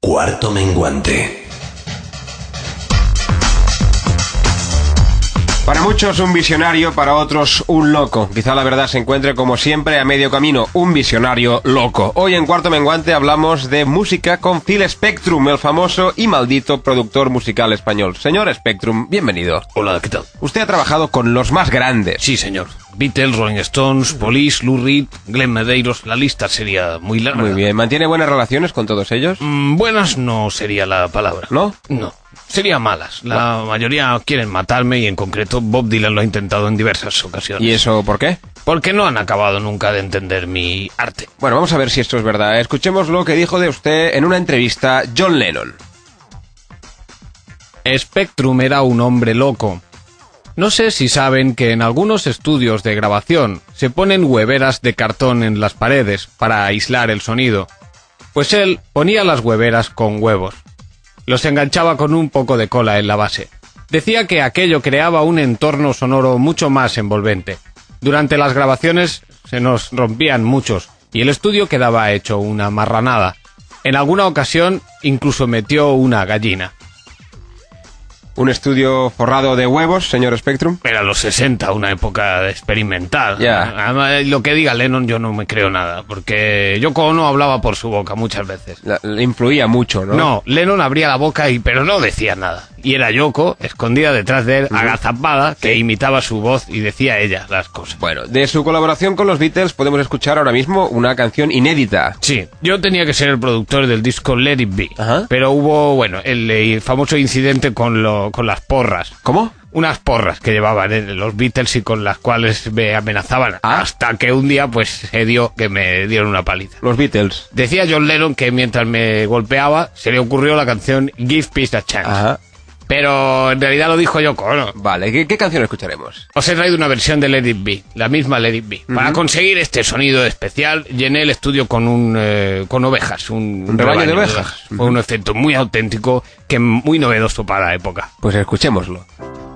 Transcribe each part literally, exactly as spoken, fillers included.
Cuarto menguante. Para muchos un visionario, para otros un loco. Quizá la verdad se encuentre como siempre a medio camino, un visionario loco. Hoy en Cuarto Menguante hablamos de música con Phil Spectrum, el famoso y maldito productor musical español. Señor Spectrum, bienvenido. Hola, ¿qué tal? Usted ha trabajado con los más grandes. Sí, señor. Beatles, Rolling Stones, Police, Lou Reed, Glenn Medeiros, la lista sería muy larga. Muy bien, ¿mantiene buenas relaciones con todos ellos? Mm, buenas no sería la palabra. ¿No? No. Sería malas. La bueno. mayoría quieren matarme y en concreto Bob Dylan lo ha intentado en diversas ocasiones. ¿Y eso por qué? Porque no han acabado nunca de entender mi arte. Bueno, vamos a ver si esto es verdad. Escuchemos lo que dijo de usted en una entrevista John Lennon. Spectrum era un hombre loco. No sé si saben que en algunos estudios de grabación se ponen hueveras de cartón en las paredes para aislar el sonido. Pues él ponía las hueveras con huevos. Los enganchaba con un poco de cola en la base. Decía que aquello creaba un entorno sonoro mucho más envolvente. Durante las grabaciones se nos rompían muchos y el estudio quedaba hecho una marranada. En alguna ocasión incluso metió una gallina. ¿Un estudio forrado de huevos, señor Spectrum? Era los sesenta, una época experimental. Ya. Además, lo que diga Lennon yo no me creo nada, porque Yoko Ono hablaba por su boca muchas veces. La, le influía mucho, ¿no? No, Lennon abría la boca y pero no decía nada. Y era Yoko, escondida detrás de él, uh-huh. agazapada, que imitaba su voz y decía ella las cosas. Bueno, de su colaboración con los Beatles podemos escuchar ahora mismo una canción inédita. Sí, yo tenía que ser el productor del disco Let It Be, uh-huh. pero hubo, bueno, el, el famoso incidente con, lo, con las porras. ¿Cómo? Unas porras que llevaban ¿eh? los Beatles y con las cuales me amenazaban. ¿Ah? Hasta que un día, pues, se dio que me dieron una paliza. Los Beatles. Decía John Lennon que mientras me golpeaba, se le ocurrió la canción Give Peace a Chance. Ajá. Pero en realidad lo dijo Yoko, ¿no? Vale, ¿qué, qué canción escucharemos? Os he traído una versión de Let It Be, la misma Let It Be. Uh-huh. Para conseguir este sonido especial, llené el estudio con un eh, con ovejas, un, un rebaño, rebaño de ovejas. De ovejas. Uh-huh. Fue un efecto muy auténtico, que muy novedoso para la época. Pues escuchémoslo.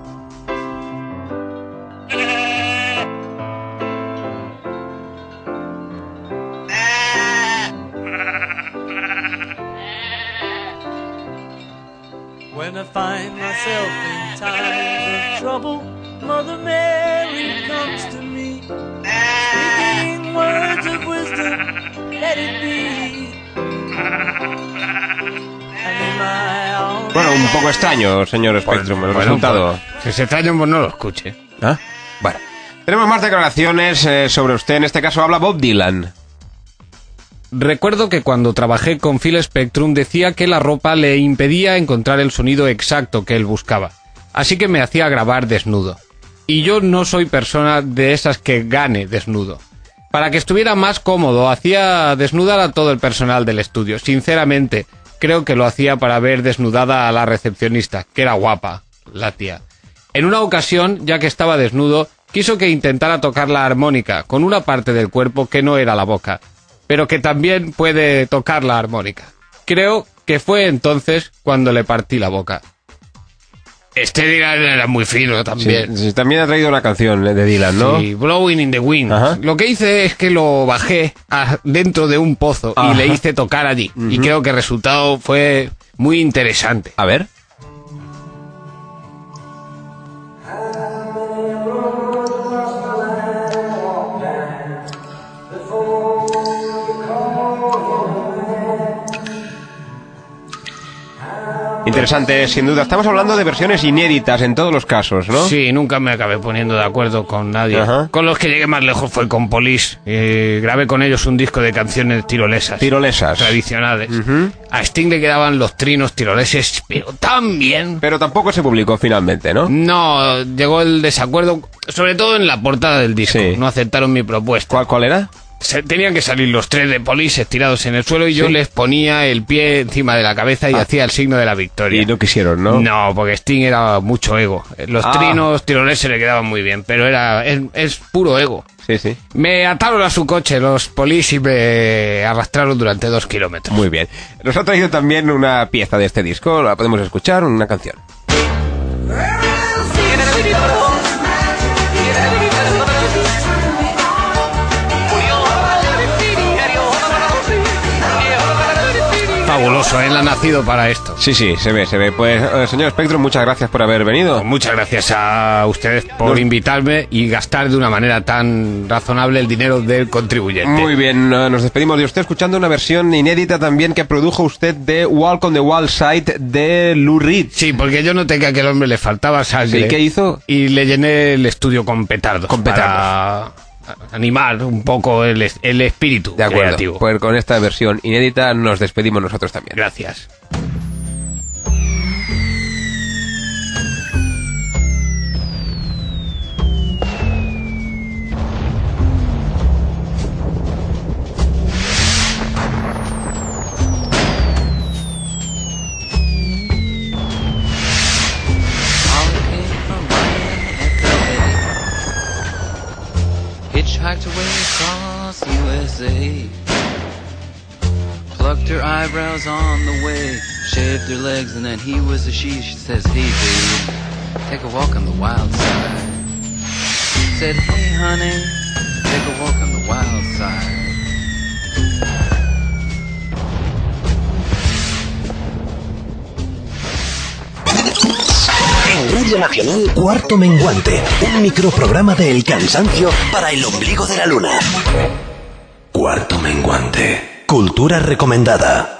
When I find myself in times of trouble, Mother Mary comes to me, speaking words of wisdom, let it be. And in my arms... Bueno, un poco extraño, señor Spectrum, el bueno, resultado. Pues, si es extraño, pues no lo escuche. ¿Ah? Bueno, tenemos más declaraciones eh, sobre usted. En este caso habla Bob Dylan. Recuerdo que cuando trabajé con Phil Spectrum decía que la ropa le impedía encontrar el sonido exacto que él buscaba, así que me hacía grabar desnudo. Y yo no soy persona de esas que gane desnudo. Para que estuviera más cómodo, hacía desnudar a todo el personal del estudio. Sinceramente, creo que lo hacía para ver desnudada a la recepcionista, que era guapa, la tía. En una ocasión, ya que estaba desnudo, quiso que intentara tocar la armónica con una parte del cuerpo que no era la boca, pero que también puede tocar la armónica. Creo que fue entonces cuando le partí la boca. Este Dylan era muy fino también. Sí, sí, también ha traído una canción de Dylan, ¿no? Sí, Blowing in the Wind. Ajá. Lo que hice es que lo bajé a, dentro de un pozo Ajá. y le hice tocar allí. Uh-huh. Y creo que el resultado fue muy interesante. A ver. Interesante, sin duda. Estamos hablando de versiones inéditas en todos los casos, ¿no? Sí, nunca me acabé poniendo de acuerdo con nadie. Ajá. Con los que llegué más lejos fue con Police. Eh, grabé con ellos un disco de canciones tirolesas. Tirolesas. Tradicionales. Uh-huh. A Sting le quedaban los trinos tiroleses, pero tan bien. Pero tampoco se publicó finalmente, ¿no? No, llegó el desacuerdo, sobre todo en la portada del disco. Sí. No aceptaron mi propuesta. ¿Cuál, cuál era? Se, tenían que salir los tres de Police estirados en el suelo y ¿Sí? yo les ponía el pie encima de la cabeza y ah. hacía el signo de la victoria. Y no quisieron, ¿no? No, porque Sting era mucho ego. Los ah. trinos tiroleses le quedaban muy bien, pero era es, es puro ego. Sí, sí. Me ataron a su coche los Police y me arrastraron durante dos kilómetros. Muy bien. Nos ha traído también una pieza de este disco, la podemos escuchar, una canción. Fabuloso. goloso, él ha nacido para esto. Sí, sí, se ve, se ve. Pues, eh, señor Spectrum, muchas gracias por haber venido. Pues muchas gracias a ustedes por Nos... invitarme y gastar de una manera tan razonable el dinero del contribuyente. Muy bien, nos despedimos de usted escuchando una versión inédita también que produjo usted de Walk on the Wild Side de Lou Reed. Sí, porque yo noté que a aquel hombre le faltaba sangre. ¿Y qué hizo? Y le llené el estudio con petardos. Con petardos. Para animar un poco el, el espíritu de acuerdo. creativo. Pues con esta versión inédita nos despedimos nosotros también. Gracias. Hitchhiked away across U S A, plucked her eyebrows on the way, shaved her legs, and then he was a she. She says, hey babe, take a walk on the wild side. Said, hey honey, take a walk on the wild side. En Radio Nacional, Cuarto Menguante, un microprograma de El Cansancio para el ombligo de la luna. Cuarto Menguante, cultura recomendada.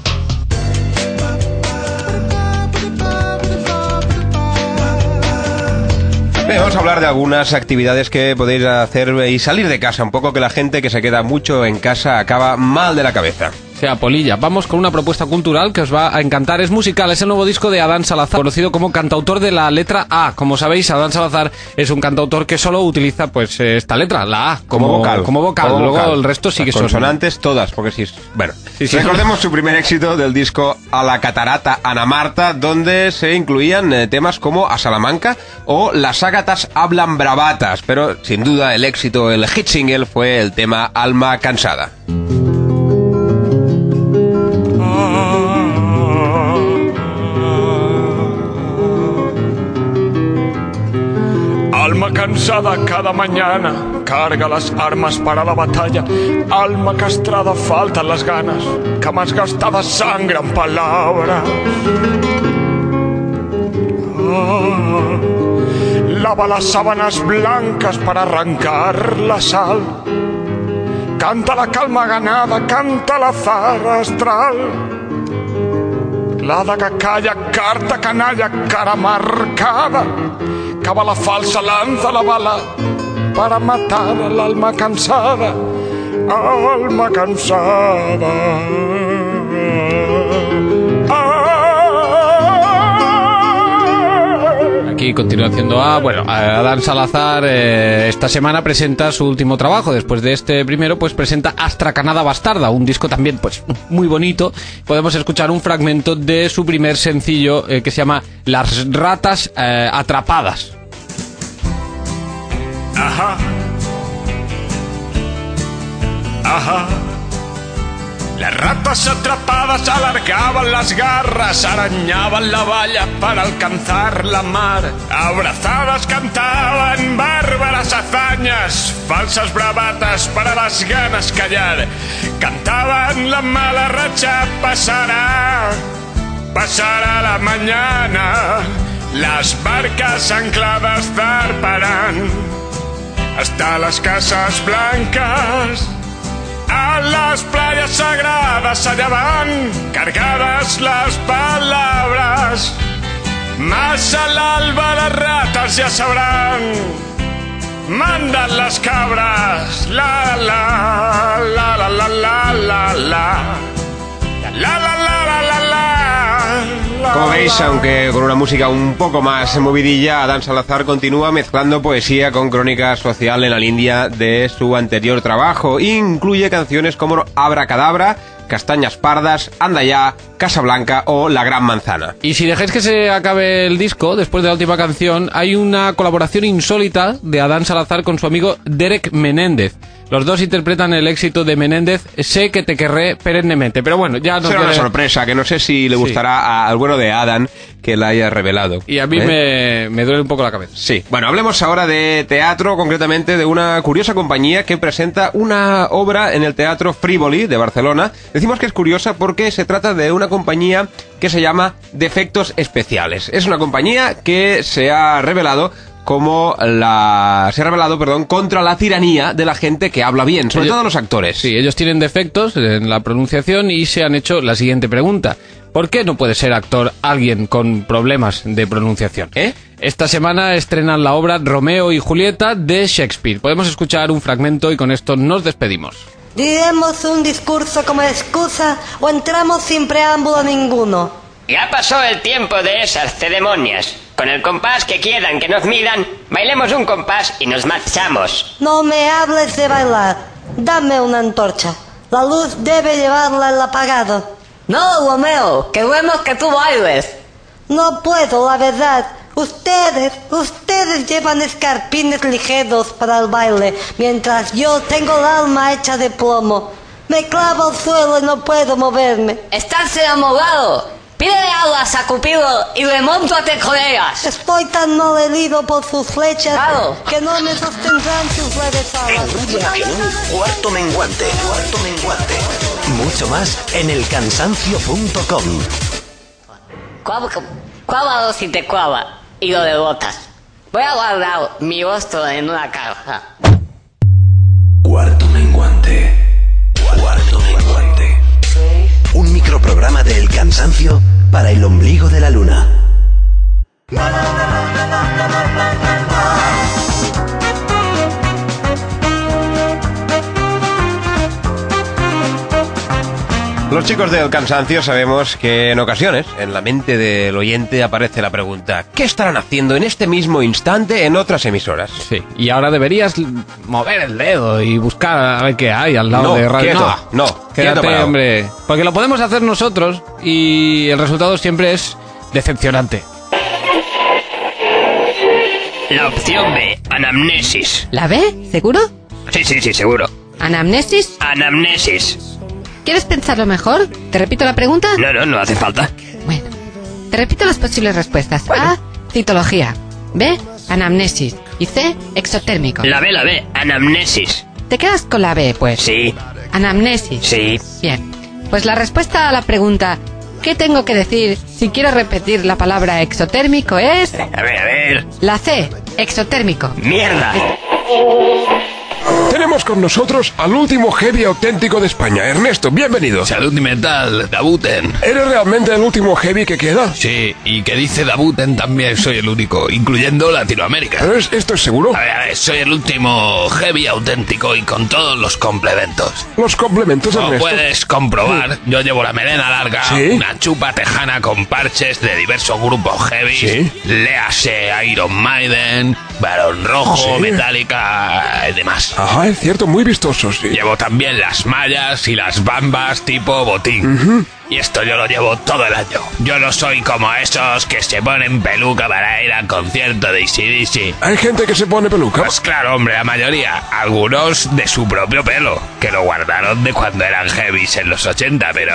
Bien, vamos a hablar de algunas actividades que podéis hacer y salir de casa. Un poco que la gente que se queda mucho en casa acaba mal de la cabeza. Sea polilla. Vamos con una propuesta cultural que os va a encantar. Es musical, es el nuevo disco de Adán Salazar, conocido como cantautor de la letra A. Como sabéis, Adán Salazar es un cantautor que solo utiliza pues esta letra, la A, como, como vocal. Como vocal. Como Luego vocal. el resto sigue Las consonantes son... todas, porque si... Bueno, sí, sí, recordemos su primer éxito del disco A la Catarata Ana Marta, donde se incluían eh, temas como A Salamanca o Las ágatas hablan bravatas, pero sin duda el éxito, el hit single fue el tema Alma Cansada. Alma cansada cada mañana, carga las armas para la batalla. Alma castrada, faltan las ganas, camas gastadas sangran palabras. Ah, lava las sábanas blancas para arrancar la sal. Canta la calma ganada, canta la zarra astral. La daga calla, carta canalla, cara marcada. Cava la falsa, lanza la bala para matar al alma cansada, alma cansada. Aquí continúa haciendo A. Bueno, Adán Salazar eh, esta semana presenta su último trabajo. Después de este primero, pues presenta Astracanada Bastarda, un disco también pues muy bonito. Podemos escuchar un fragmento de su primer sencillo eh, que se llama Las ratas eh, atrapadas. Ajá. Ajá. Las ratas atrapadas alargaban las garras, arañaban la valla para alcanzar la mar. Abrazadas cantaban bárbaras hazañas, falsas bravatas para las ganas callar. Cantaban la mala racha pasará, pasará la mañana. Las barcas ancladas zarparán hasta las casas blancas. A las playas sagradas allá van, cargadas las palabras. Más al alba las ratas ya sabrán, mandan las cabras. La la la la la la la la la la la la la la. Como veis, aunque con una música un poco más movidilla, Adán Salazar continúa mezclando poesía con crónica social en la línea de su anterior trabajo. Incluye canciones como Abracadabra, Castañas Pardas, Anda Ya, Casa Blanca o La Gran Manzana. Y si dejáis que se acabe el disco, después de la última canción, hay una colaboración insólita de Adán Salazar con su amigo Derek Menéndez. Los dos interpretan el éxito de Menéndez, Sé que te querré perennemente. Pero bueno, ya nos Será una viene- sorpresa, que no sé si le Sí. gustará a- al bueno de Adam que la haya revelado. Y a mí ¿Eh? me, me duele un poco la cabeza. Sí, bueno, hablemos ahora de teatro, concretamente de una curiosa compañía que presenta una obra en el Teatro Frívoli de Barcelona. Decimos que es curiosa porque se trata de una compañía que se llama Defectos Especiales. Es una compañía que se ha revelado como la... se ha revelado, perdón, contra la tiranía de la gente que habla bien, sobre Ellos- todo los actores. Sí, ellos tienen defectos en la pronunciación y se han hecho la siguiente pregunta. ¿Por qué no puede ser actor alguien con problemas de pronunciación? ¿Eh? Esta semana estrenan la obra Romeo y Julieta de Shakespeare. Podemos escuchar un fragmento y con esto nos despedimos. ¿Diremos un discurso como excusa o entramos sin preámbulo ninguno? Ya pasó el tiempo de esas ceremonias. Con el compás que quieran que nos midan, bailemos un compás y nos marchamos. No me hables de bailar. Dame una antorcha. La luz debe llevarla al apagado. No, Romeo, queremos que tú bailes. No puedo, la verdad. Ustedes, ustedes llevan escarpines ligeros para el baile, mientras yo tengo el alma hecha de plomo. Me clavo al suelo y no puedo moverme. Estás enamorado. Pídele alas a Cupido y remóntate con ellas. Estoy tan mal herido por sus flechas Claro. que no me sostendrán sus leves alas. En un cuarto menguante. Cuarto menguante. Mucho más en el cansancio punto com. Cuava, cuávalo si te cuava y lo de botas. Voy a guardar mi rostro en una caja. Cuarto menguante. Cuarto menguante. Un microprograma de El Cansancio para el ombligo de la luna. Los chicos del Cansancio sabemos que en ocasiones en la mente del oyente aparece la pregunta: ¿qué estarán haciendo en este mismo instante en otras emisoras? Sí, y ahora deberías l- mover el dedo y buscar a ver qué hay al lado No, de radio. quieto, no, quieto quédate, parado. hombre. Porque lo podemos hacer nosotros y el resultado siempre es decepcionante. La opción B, anamnesis. ¿La B? ¿Seguro? Sí, sí, sí, seguro. ¿Anamnesis? Anamnesis. ¿Quieres pensarlo mejor? ¿Te repito la pregunta? No, no, no hace falta. Bueno, te repito las posibles respuestas. A, citología. B, anamnesis. Y C, exotérmico. La B, la B, anamnesis. ¿Te quedas con la B, pues? Sí, Anamnesis. sí. Bien. Pues la respuesta a la pregunta ¿qué tengo que decir si quiero repetir la palabra exotérmico? Es... A ver, a ver. la C, exotérmico. ¡Mierda! Tenemos con nosotros al último heavy auténtico de España. Ernesto, bienvenido. Salud y metal, Dabuten. ¿Eres realmente el último heavy que queda? Sí, y que dice Dabuten también soy el único, incluyendo Latinoamérica. ¿Pero es- ¿Esto es seguro? A ver, a ver, soy el último heavy auténtico y con todos los complementos. Los complementos, Como Ernesto. puedes comprobar, yo llevo la melena larga, ¿Sí? una chupa tejana con parches de diversos grupos heavy. ¿Sí? Léase Iron Maiden, Barón Rojo, ¿Sí? Metallica y demás. Ajá, es cierto, muy vistoso, sí. Llevo también las mallas y las bambas tipo botín. Y esto yo lo llevo todo el año. Yo no soy como esos que se ponen peluca para ir al concierto de A C D C. Hay gente que se pone peluca. Pues claro, hombre, la mayoría. Algunos de su propio pelo, que lo guardaron de cuando eran heavies en los ochenta, pero...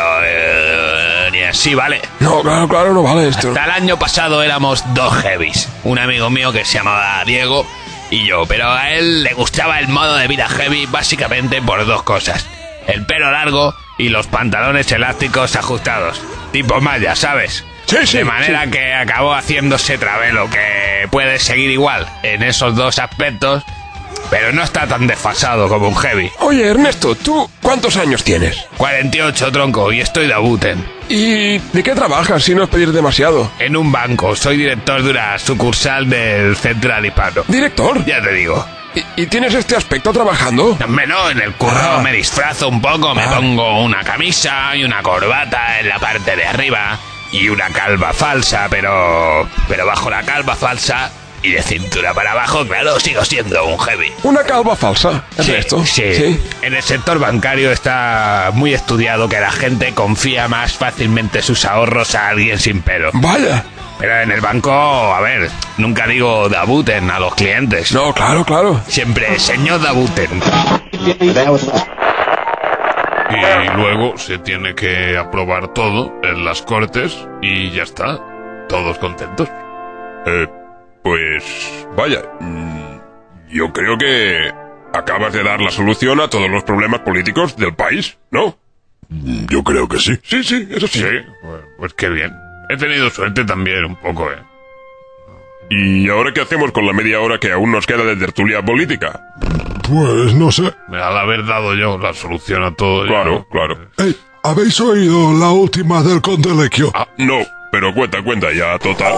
eh, ni así vale. No, claro, claro, no vale esto. Hasta el año pasado éramos dos heavies. Un amigo mío que se llamaba Diego y yo, pero a él le gustaba el modo de vida heavy básicamente por dos cosas: el pelo largo y los pantalones elásticos ajustados, tipo malla, ¿sabes? Sí, sí, De manera sí. que acabó haciéndose travelo, que puede seguir igual en esos dos aspectos, pero no está tan desfasado como un heavy. Oye, Ernesto, ¿tú cuántos años tienes? cuarenta y ocho, tronco, y estoy de Abuten. ¿Y de qué trabajas si no es pedir demasiado? En un banco, soy director de una sucursal del Central Hispano. ¿Director? Ya te digo. ¿Y, y tienes este aspecto trabajando? Hombre, no, en el curro Ah. me disfrazo un poco, me Ah. pongo una camisa y una corbata en la parte de arriba y una calva falsa, pero... pero bajo la calva falsa y de cintura para abajo, claro, sigo siendo un heavy. ¿Una calva falsa, Ernesto? Sí, sí. En el sector bancario está muy estudiado que la gente confía más fácilmente sus ahorros a alguien sin pelo. Vaya. Pero en el banco, a ver, nunca digo Dabuten a los clientes. No, claro, claro. Siempre, señor Dabuten. Y luego se tiene que aprobar todo en las Cortes y ya está. Todos contentos. Eh, pues... vaya... Yo creo que... acabas de dar la solución a todos los problemas políticos del país, ¿no? Yo creo que sí. Sí, sí, eso sí. Sí, pues, pues qué bien. He tenido suerte también, un poco, ¿eh? ¿Y ahora qué hacemos con la media hora que aún nos queda de tertulia política? Pues no sé. Al haber dado yo la solución a todo... Claro, ya... claro. Hey, ¿habéis oído la última del Conde Lequio? Ah, no, pero cuenta, cuenta, ya, total.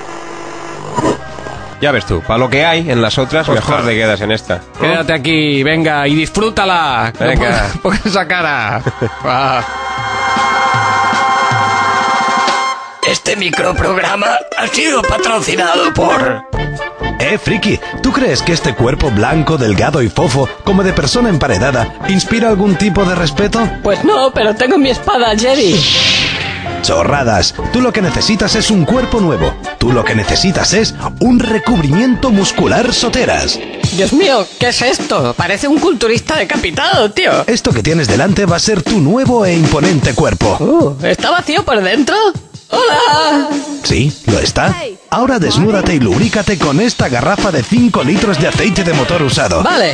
Ya ves tú, para lo que hay en las otras, Pues mejor claro. te quedas en esta. ¿no? Quédate aquí, venga, y disfrútala. Venga. No pongas esa cara. Va. Este microprograma ha sido patrocinado por... Eh, friki, ¿tú crees que este cuerpo blanco, delgado y fofo, como de persona emparedada, inspira algún tipo de respeto? Pues no, pero tengo mi espada, Jerry. Chorradas. Tú lo que necesitas es un cuerpo nuevo. Tú lo que necesitas es un recubrimiento muscular Soteras. Dios mío, ¿qué es esto? Parece un culturista decapitado, tío. Esto que tienes delante va a ser tu nuevo e imponente cuerpo. Uh, ¿está vacío por dentro? ¡Hola! Sí, lo está. Ahora desnúdate y lubrícate con esta garrafa de cinco litros de aceite de motor usado. Vale.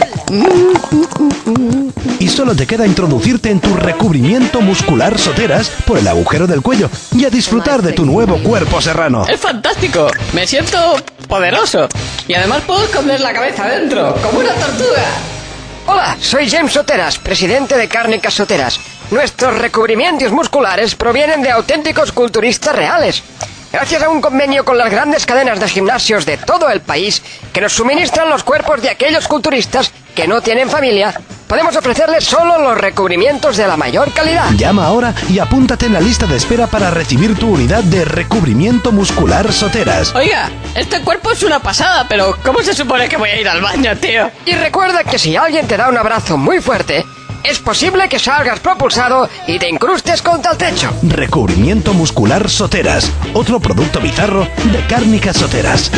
Y solo te queda introducirte en tu recubrimiento muscular Soteras por el agujero del cuello y a disfrutar de tu nuevo cuerpo serrano. Es fantástico. Me siento poderoso. Y además puedo esconder la cabeza dentro, como una tortuga. Hola, soy James Soteras, presidente de Cárnicas Soteras. Nuestros recubrimientos musculares provienen de auténticos culturistas reales. Gracias a un convenio con las grandes cadenas de gimnasios de todo el país que nos suministran los cuerpos de aquellos culturistas que no tienen familia, podemos ofrecerles solo los recubrimientos de la mayor calidad. Llama ahora y apúntate en la lista de espera para recibir tu unidad de recubrimiento muscular Soteras. Oiga, este cuerpo es una pasada, pero ¿cómo se supone que voy a ir al baño, tío? Y recuerda que si alguien te da un abrazo muy fuerte, es posible que salgas propulsado y te incrustes contra el techo. Recubrimiento muscular Soteras, otro producto bizarro de Cárnicas Soteras.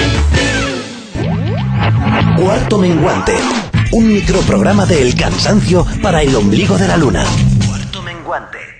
Cuarto menguante, un microprograma de El Cansancio para el ombligo de la luna. Cuarto menguante.